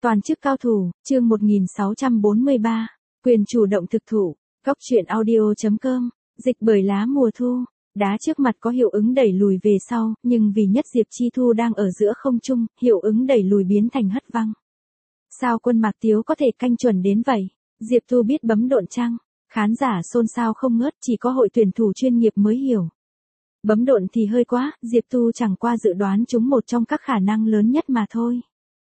Toàn chức cao thủ, chương 1643, quyền chủ động thực thụ, góc truyện audio.com, dịch bởi lá mùa thu, đá trước mặt có hiệu ứng đẩy lùi về sau, nhưng vì Nhất Diệp Chi Thu đang ở giữa không trung, hiệu ứng đẩy lùi biến thành hất văng. Sao Quân Mạc Tiếu có thể canh chuẩn đến vậy? Diệp Thu biết bấm độn chăng? Khán giả xôn xao không ngớt, chỉ có hội tuyển thủ chuyên nghiệp mới hiểu. Bấm độn thì hơi quá, Diệp Thu chẳng qua dự đoán chúng một trong các khả năng lớn nhất mà thôi.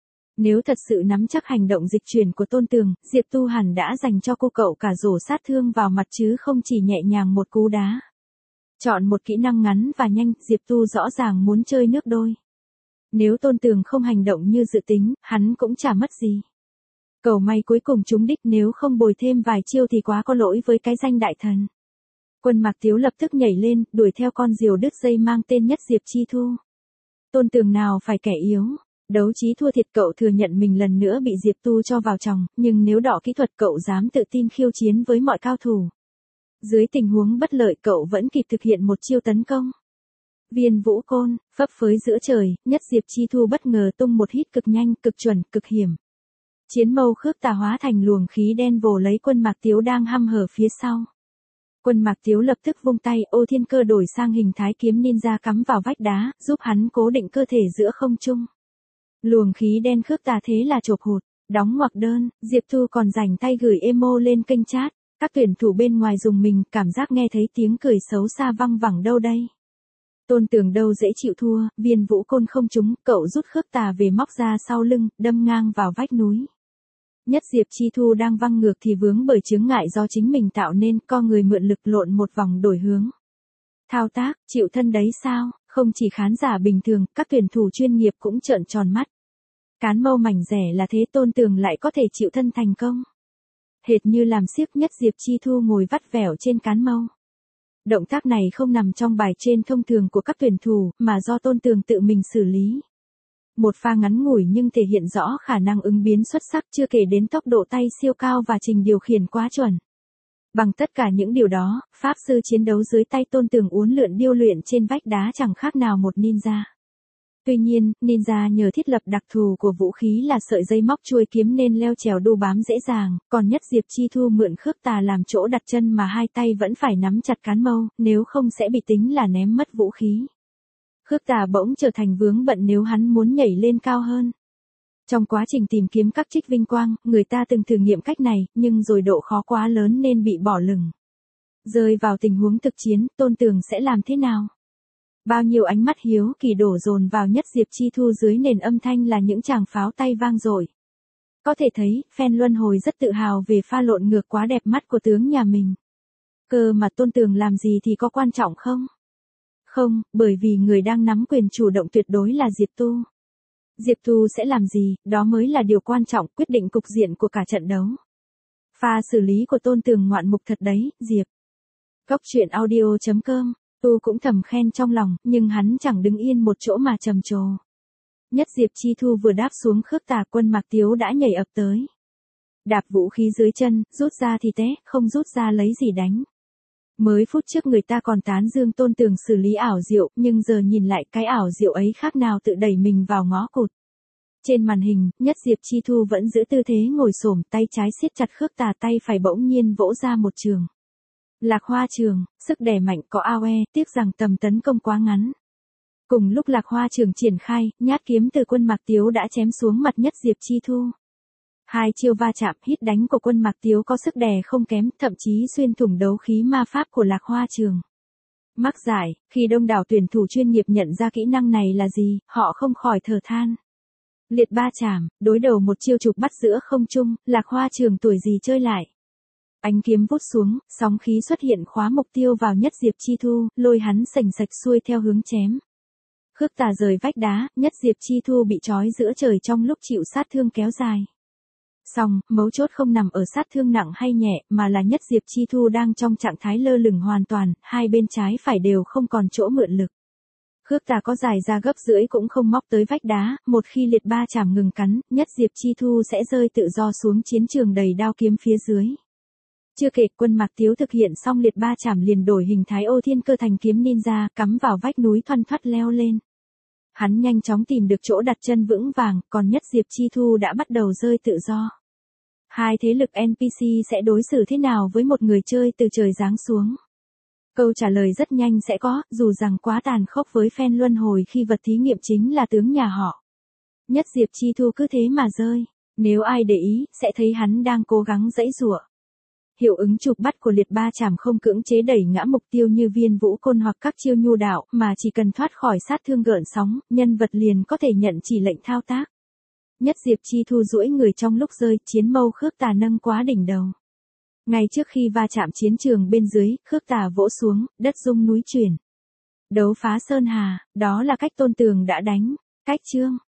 Nếu thật sự nắm chắc hành động dịch chuyển của Tôn Tường, Diệp Tu hẳn đã dành cho cô cậu cả rổ sát thương vào mặt chứ không chỉ nhẹ nhàng một cú đá. Chọn một kỹ năng ngắn và nhanh, Diệp Tu rõ ràng muốn chơi nước đôi. Nếu Tôn Tường không hành động như dự tính, hắn cũng chả mất gì. Cầu may cuối cùng trúng đích, nếu không bồi thêm vài chiêu thì quá có lỗi với cái danh đại thần. Quân Mạc Tiếu lập tức nhảy lên, đuổi theo con diều đứt dây mang tên Nhất Diệp Chi Thu. Tôn Tường nào phải kẻ yếu. Đấu trí thua thiệt, cậu thừa nhận mình lần nữa bị Diệp Tu cho vào chòng, nhưng nếu đọ kỹ thuật cậu dám tự tin khiêu chiến với mọi cao thủ. Dưới tình huống bất lợi cậu vẫn kịp thực hiện một chiêu tấn công. Viên vũ côn, phấp phới giữa trời, Nhất Diệp Chi Thu bất ngờ tung một hít cực nhanh, cực chuẩn, cực hiểm. Chiến mâu khước tà hóa thành luồng khí đen vồ lấy Quân Mạc Tiếu đang hăm hở phía sau. Quân Mạc Tiếu lập tức vung tay, Ô Thiên Cơ đổi sang hình thái kiếm ninja cắm vào vách đá, giúp hắn cố định cơ thể giữa không trung. Luồng khí đen khước tà thế là chộp hụt, đóng ngoặc đơn, Diệp Thu còn rảnh tay gửi emo lên kênh chat, các tuyển thủ bên ngoài dùng mình, cảm giác nghe thấy tiếng cười xấu xa văng vẳng đâu đây. Tôn Tường đâu dễ chịu thua, viên vũ côn không trúng, cậu rút khước tà về móc ra sau lưng, đâm ngang vào vách núi. Nhất Diệp Chi Thu đang văng ngược thì vướng bởi chướng ngại do chính mình tạo nên, co người mượn lực lộn một vòng đổi hướng. Thao tác, chịu thân đấy sao? Không chỉ khán giả bình thường, các tuyển thủ chuyên nghiệp cũng trợn tròn mắt. Cán mâu mảnh rẻ là thế, Tôn Tường lại có thể chịu thân thành công. Hệt như làm xiếc, Nhất Diệp Chi Thu ngồi vắt vẻo trên cán mâu. Động tác này không nằm trong bài trên thông thường của các tuyển thủ, mà do Tôn Tường tự mình xử lý. Một pha ngắn ngủi nhưng thể hiện rõ khả năng ứng biến xuất sắc, chưa kể đến tốc độ tay siêu cao và trình điều khiển quá chuẩn. Bằng tất cả những điều đó, pháp sư chiến đấu dưới tay Tôn Tường uốn lượn điêu luyện trên vách đá chẳng khác nào một ninja. Tuy nhiên, ninja nhờ thiết lập đặc thù của vũ khí là sợi dây móc chuôi kiếm nên leo trèo đu bám dễ dàng, còn Nhất Diệp Chi Thu mượn khước tà làm chỗ đặt chân mà hai tay vẫn phải nắm chặt cán mâu, nếu không sẽ bị tính là ném mất vũ khí. Khước tà bỗng trở thành vướng bận nếu hắn muốn nhảy lên cao hơn. Trong quá trình tìm kiếm các trích vinh quang, người ta từng thử nghiệm cách này, nhưng rồi độ khó quá lớn nên bị bỏ lửng. Rơi vào tình huống thực chiến, Tôn Tường sẽ làm thế nào? Bao nhiêu ánh mắt hiếu kỳ đổ dồn vào Nhất Diệp Chi Thu dưới nền âm thanh là những tràng pháo tay vang dội. Có thể thấy, fan luân hồi rất tự hào về pha lộn ngược quá đẹp mắt của tướng nhà mình. Cơ mà Tôn Tường làm gì thì có quan trọng không? Không, bởi vì người đang nắm quyền chủ động tuyệt đối là Diệp Tu. Diệp Tu sẽ làm gì, đó mới là điều quan trọng, quyết định cục diện của cả trận đấu. Pha xử lý của Tôn Tường ngoạn mục thật đấy, Diệp. Góc truyện audio.com, Tu cũng thầm khen trong lòng, nhưng hắn chẳng đứng yên một chỗ mà trầm trồ. Nhất Diệp Chi Thu vừa đáp xuống khước tà, Quân Mạc Tiếu đã nhảy ập tới. Đạp vũ khí dưới chân, rút ra thì té, không rút ra lấy gì đánh. Mới phút trước người ta còn tán dương Tôn Tường xử lý ảo diệu, nhưng giờ nhìn lại cái ảo diệu ấy khác nào tự đẩy mình vào ngõ cụt. Trên màn hình, Nhất Diệp Chi Thu vẫn giữ tư thế ngồi xổm, tay trái siết chặt khước tà, tay phải bỗng nhiên vỗ ra một trường. Lạc Hoa trường, sức đè mạnh có AOE, tiếc rằng tầm tấn công quá ngắn. Cùng lúc Lạc Hoa trường triển khai, nhát kiếm từ Quân Mạc Tiếu đã chém xuống mặt Nhất Diệp Chi Thu. Hai chiêu va chạm hít đánh của Quân Mạc Tiếu có sức đè không kém, thậm chí xuyên thủng đấu khí ma pháp của Lạc Hoa trường. Mắc giải, khi đông đảo tuyển thủ chuyên nghiệp nhận ra kỹ năng này là gì, họ không khỏi thở than. Liệt ba chảm, đối đầu một chiêu trục bắt giữa không trung, Lạc Hoa trường tuổi gì chơi lại. Ánh kiếm vút xuống, sóng khí xuất hiện khóa mục tiêu vào Nhất Diệp Chi Thu, lôi hắn sành sạch xuôi theo hướng chém. Khước tà rời vách đá, Nhất Diệp Chi Thu bị trói giữa trời trong lúc chịu sát thương kéo dài. Song, mấu chốt không nằm ở sát thương nặng hay nhẹ, mà là Nhất Diệp Chi Thu đang trong trạng thái lơ lửng hoàn toàn, hai bên trái phải đều không còn chỗ mượn lực. Khước tà có dài ra gấp rưỡi cũng không móc tới vách đá, một khi liệt ba chảm ngừng cắn, Nhất Diệp Chi Thu sẽ rơi tự do xuống chiến trường đầy đao kiếm phía dưới. Chưa kể, Quân Mạc Tiếu thực hiện xong liệt ba chảm liền đổi hình thái Ô Thiên Cơ thành kiếm ninja, cắm vào vách núi thoăn thoắt leo lên. Hắn nhanh chóng tìm được chỗ đặt chân vững vàng, còn Nhất Diệp Chi Thu đã bắt đầu rơi tự do. Hai thế lực NPC sẽ đối xử thế nào với một người chơi từ trời giáng xuống? Câu trả lời rất nhanh sẽ có, dù rằng quá tàn khốc với phen luân hồi khi vật thí nghiệm chính là tướng nhà họ. Nhất Diệp Chi Thu cứ thế mà rơi, nếu ai để ý, sẽ thấy hắn đang cố gắng giãy giụa. Hiệu ứng chụp bắt của liệt ba chảm không cưỡng chế đẩy ngã mục tiêu như viên vũ côn hoặc các chiêu nhu đạo, mà chỉ cần thoát khỏi sát thương gợn sóng, nhân vật liền có thể nhận chỉ lệnh thao tác. Nhất Diệp Chi Thu duỗi người trong lúc rơi, chiến mâu Khước Tà nâng quá đỉnh đầu. Ngay trước khi va chạm chiến trường bên dưới, Khước Tà vỗ xuống, đất rung núi chuyển. Đấu phá sơn hà, đó là cách Tôn Tường đã đánh. Cách chương